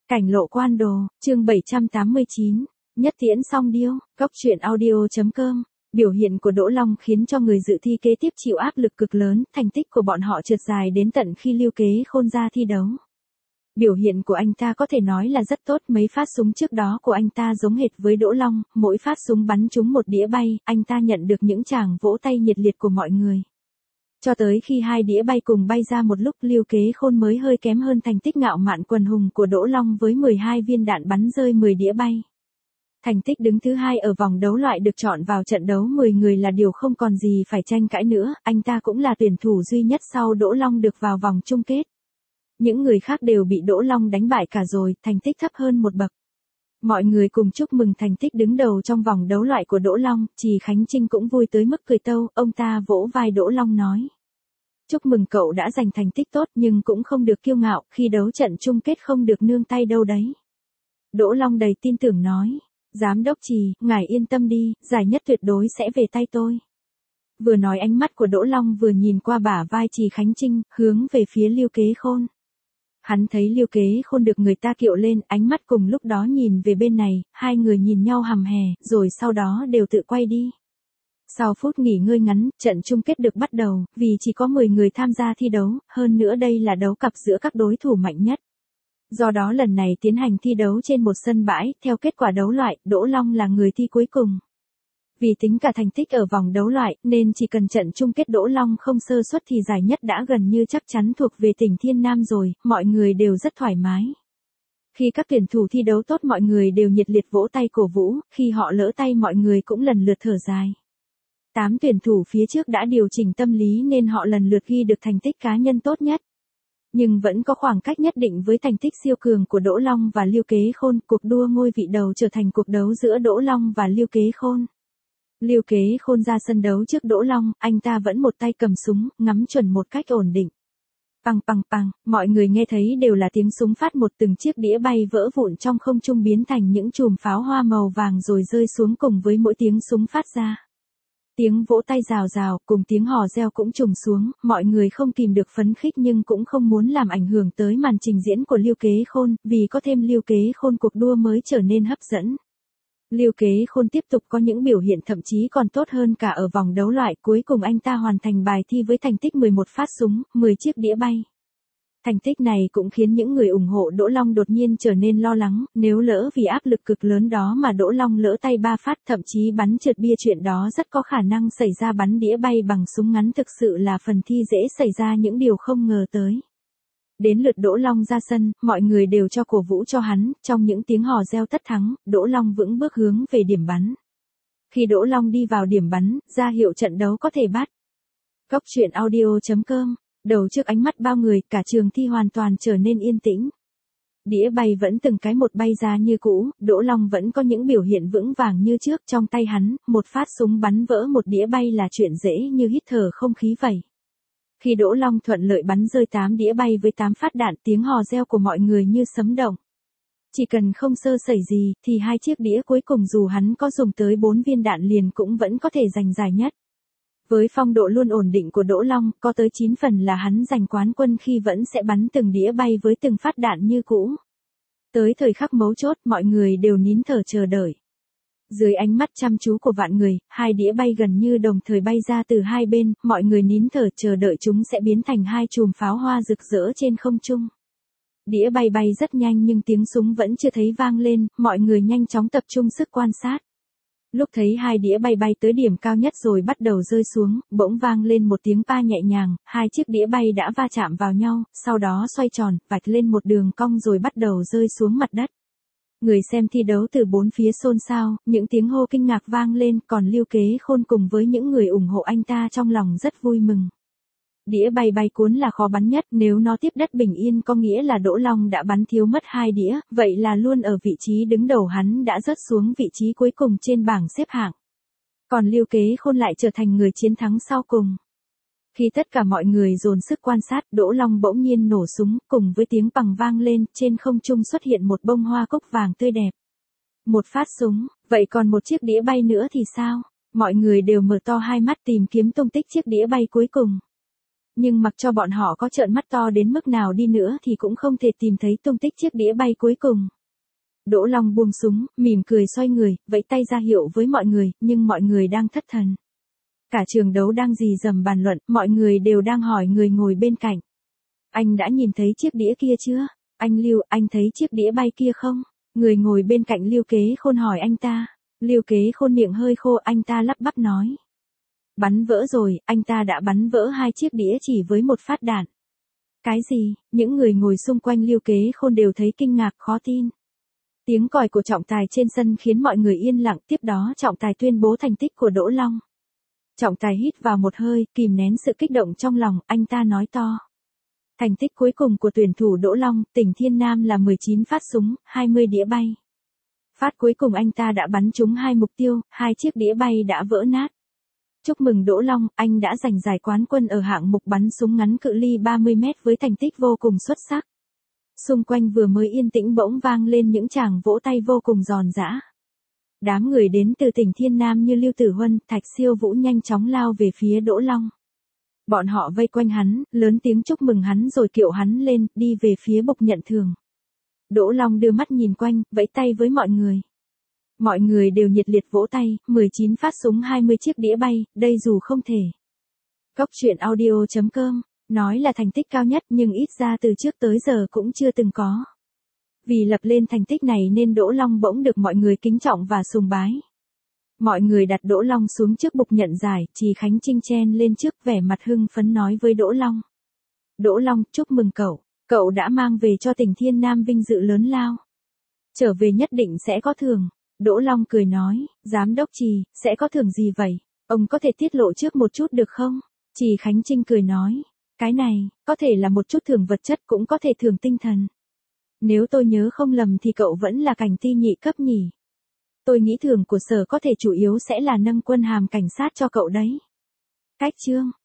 Cảnh lộ quan đồ, chương 789, nhất tiễn song điêu, góc truyện audio.com. Biểu hiện của Đỗ Long khiến cho người dự thi kế tiếp chịu áp lực cực lớn, thành tích của bọn họ trượt dài đến tận khi Lưu Kế Khôn ra thi đấu. Biểu hiện của anh ta có thể nói là rất tốt, mấy phát súng trước đó của anh ta giống hệt với Đỗ Long, mỗi phát súng bắn trúng một đĩa bay, anh ta nhận được những tràng vỗ tay nhiệt liệt của mọi người. Cho tới khi hai đĩa bay cùng bay ra một lúc, Lưu Kế Khôn mới hơi kém hơn thành tích ngạo mạn quần hùng của Đỗ Long với 12 viên đạn bắn rơi 10 đĩa bay. Thành tích đứng thứ hai ở vòng đấu loại được chọn vào trận đấu 10 người là điều không còn gì phải tranh cãi nữa, anh ta cũng là tuyển thủ duy nhất sau Đỗ Long được vào vòng chung kết. Những người khác đều bị Đỗ Long đánh bại cả rồi, thành tích thấp hơn một bậc. Mọi người cùng chúc mừng thành tích đứng đầu trong vòng đấu loại của Đỗ Long, Trì Khánh Trinh cũng vui tới mức cười tâu, ông ta vỗ vai Đỗ Long nói. Chúc mừng cậu đã giành thành tích tốt nhưng cũng không được kiêu ngạo, khi đấu trận chung kết không được nương tay đâu đấy. Đỗ Long đầy tin tưởng nói, Giám đốc Trì, ngài yên tâm đi, giải nhất tuyệt đối sẽ về tay tôi. Vừa nói ánh mắt của Đỗ Long vừa nhìn qua bả vai Trì Khánh Trinh, hướng về phía Lưu Kế Khôn. Hắn thấy Lưu Kế Khôn được người ta kiệu lên, ánh mắt cùng lúc đó nhìn về bên này, hai người nhìn nhau hằm hè, rồi sau đó đều tự quay đi. Sau phút nghỉ ngơi ngắn, trận chung kết được bắt đầu, vì chỉ có 10 người tham gia thi đấu, hơn nữa đây là đấu cặp giữa các đối thủ mạnh nhất. Do đó lần này tiến hành thi đấu trên một sân bãi, theo kết quả đấu loại, Đỗ Long là người thi cuối cùng. Vì tính cả thành tích ở vòng đấu loại, nên chỉ cần trận chung kết Đỗ Long không sơ suất thì giải nhất đã gần như chắc chắn thuộc về tỉnh Thiên Nam rồi, mọi người đều rất thoải mái. Khi các tuyển thủ thi đấu tốt mọi người đều nhiệt liệt vỗ tay cổ vũ, khi họ lỡ tay mọi người cũng lần lượt thở dài. 8 tuyển thủ phía trước đã điều chỉnh tâm lý nên họ lần lượt ghi được thành tích cá nhân tốt nhất. Nhưng vẫn có khoảng cách nhất định với thành tích siêu cường của Đỗ Long và Lưu Kế Khôn, cuộc đua ngôi vị đầu trở thành cuộc đấu giữa Đỗ Long và Lưu Kế Khôn. Lưu Kế Khôn ra sân đấu trước Đỗ Long, anh ta vẫn một tay cầm súng, ngắm chuẩn một cách ổn định. Pằng pằng pằng, mọi người nghe thấy đều là tiếng súng phát một, từng chiếc đĩa bay vỡ vụn trong không trung biến thành những chùm pháo hoa màu vàng rồi rơi xuống cùng với mỗi tiếng súng phát ra. Tiếng vỗ tay rào rào, cùng tiếng hò reo cũng trùng xuống, mọi người không kìm được phấn khích nhưng cũng không muốn làm ảnh hưởng tới màn trình diễn của Lưu Kế Khôn, vì có thêm Lưu Kế Khôn cuộc đua mới trở nên hấp dẫn. Lưu Kế Khôn tiếp tục có những biểu hiện thậm chí còn tốt hơn cả ở vòng đấu loại, cuối cùng anh ta hoàn thành bài thi với thành tích 11 phát súng, 10 chiếc đĩa bay. Thành tích này cũng khiến những người ủng hộ Đỗ Long đột nhiên trở nên lo lắng, nếu lỡ vì áp lực cực lớn đó mà Đỗ Long lỡ tay 3 phát thậm chí bắn trượt bia, chuyện đó rất có khả năng xảy ra, bắn đĩa bay bằng súng ngắn thực sự là phần thi dễ xảy ra những điều không ngờ tới. Đến lượt Đỗ Long ra sân, mọi người đều cho cổ vũ cho hắn, trong những tiếng hò reo tất thắng, Đỗ Long vững bước hướng về điểm bắn. Khi Đỗ Long đi vào điểm bắn, ra hiệu trận đấu có thể bắt. Góc truyện audio.com. Đầu trước ánh mắt bao người, cả trường thi hoàn toàn trở nên yên tĩnh. Đĩa bay vẫn từng cái một bay ra như cũ, Đỗ Long vẫn có những biểu hiện vững vàng như trước, trong tay hắn, một phát súng bắn vỡ một đĩa bay là chuyện dễ như hít thở không khí vậy. Khi Đỗ Long thuận lợi bắn rơi 8 đĩa bay với 8 phát đạn, tiếng hò reo của mọi người như sấm động. Chỉ cần không sơ sẩy gì, thì hai chiếc đĩa cuối cùng dù hắn có dùng tới 4 viên đạn liền cũng vẫn có thể giành giải nhất. Với phong độ luôn ổn định của Đỗ Long, có tới 9 phần là hắn giành quán quân khi vẫn sẽ bắn từng đĩa bay với từng phát đạn như cũ. Tới thời khắc mấu chốt, mọi người đều nín thở chờ đợi. Dưới ánh mắt chăm chú của vạn người, hai đĩa bay gần như đồng thời bay ra từ hai bên, mọi người nín thở chờ đợi chúng sẽ biến thành hai chùm pháo hoa rực rỡ trên không trung. Đĩa bay bay rất nhanh nhưng tiếng súng vẫn chưa thấy vang lên, mọi người nhanh chóng tập trung sức quan sát. Lúc thấy hai đĩa bay bay tới điểm cao nhất rồi bắt đầu rơi xuống, bỗng vang lên một tiếng pa nhẹ nhàng, hai chiếc đĩa bay đã va chạm vào nhau, sau đó xoay tròn, vạch lên một đường cong rồi bắt đầu rơi xuống mặt đất. Người xem thi đấu từ bốn phía xôn xao, những tiếng hô kinh ngạc vang lên, còn Lưu Kế Khôn cùng với những người ủng hộ anh ta trong lòng rất vui mừng. Đĩa bay bay cuốn là khó bắn nhất, nếu nó tiếp đất bình yên có nghĩa là Đỗ Long đã bắn thiếu mất 2 đĩa, vậy là luôn ở vị trí đứng đầu hắn đã rớt xuống vị trí cuối cùng trên bảng xếp hạng. Còn Lưu Kế Khôn lại trở thành người chiến thắng sau cùng. Khi tất cả mọi người dồn sức quan sát, Đỗ Long bỗng nhiên nổ súng, cùng với tiếng pằng vang lên, trên không trung xuất hiện một bông hoa cúc vàng tươi đẹp. Một phát súng, vậy còn một chiếc đĩa bay nữa thì sao? Mọi người đều mở to hai mắt tìm kiếm tung tích chiếc đĩa bay cuối cùng. Nhưng mặc cho bọn họ có trợn mắt to đến mức nào đi nữa thì cũng không thể tìm thấy tung tích chiếc đĩa bay cuối cùng. Đỗ Long buông súng, mỉm cười xoay người, vẫy tay ra hiệu với mọi người, nhưng mọi người đang thất thần. Cả trường đấu đang rì rầm bàn luận, mọi người đều đang hỏi người ngồi bên cạnh. Anh đã nhìn thấy chiếc đĩa kia chưa? Anh Lưu, anh thấy chiếc đĩa bay kia không? Người ngồi bên cạnh Lưu Kế Khôn hỏi anh ta. Lưu Kế Khôn miệng hơi khô, anh ta lắp bắp nói. Bắn vỡ rồi, anh ta đã bắn vỡ 2 chiếc đĩa chỉ với một phát đạn. Cái gì? Những người ngồi xung quanh Lưu Kế Khôn đều thấy kinh ngạc khó tin. Tiếng còi của trọng tài trên sân khiến mọi người yên lặng, tiếp đó trọng tài tuyên bố thành tích của Đỗ Long. Trọng tài hít vào một hơi, kìm nén sự kích động trong lòng, anh ta nói to. Thành tích cuối cùng của tuyển thủ Đỗ Long, tỉnh Thiên Nam là 19 phát súng, 20 đĩa bay. Phát cuối cùng anh ta đã bắn trúng 2 mục tiêu, 2 chiếc đĩa bay đã vỡ nát. Chúc mừng Đỗ Long, anh đã giành giải quán quân ở hạng mục bắn súng ngắn cự ly 30 mét với thành tích vô cùng xuất sắc. Xung quanh vừa mới yên tĩnh bỗng vang lên những tràng vỗ tay vô cùng giòn giã. Đám người đến từ tỉnh Thiên Nam như Lưu Tử Huân, Thạch Siêu Vũ nhanh chóng lao về phía Đỗ Long. Bọn họ vây quanh hắn, lớn tiếng chúc mừng hắn rồi kiệu hắn lên, đi về phía bục nhận thưởng. Đỗ Long đưa mắt nhìn quanh, vẫy tay với mọi người. Mọi người đều nhiệt liệt vỗ tay, 19 phát súng 20 chiếc đĩa bay, đây dù không thể. Cốc truyện audio.com, nói là thành tích cao nhất nhưng ít ra từ trước tới giờ cũng chưa từng có. Vì lập lên thành tích này nên Đỗ Long bỗng được mọi người kính trọng và sùng bái. Mọi người đặt Đỗ Long xuống trước bục nhận giải, Trì Khánh Trinh chen lên trước vẻ mặt hưng phấn nói với Đỗ Long. Đỗ Long, chúc mừng cậu đã mang về cho tỉnh Thiên Nam vinh dự lớn lao. Trở về nhất định sẽ có thưởng. Đỗ Long cười nói, giám đốc Trì, sẽ có thưởng gì vậy? Ông có thể tiết lộ trước một chút được không? Trì Khánh Trinh cười nói, cái này, có thể là một chút thưởng vật chất cũng có thể thưởng tinh thần. Nếu tôi nhớ không lầm thì cậu vẫn là cảnh ti nhị cấp nhỉ? Tôi nghĩ thưởng của sở có thể chủ yếu sẽ là nâng quân hàm cảnh sát cho cậu đấy. Cách chương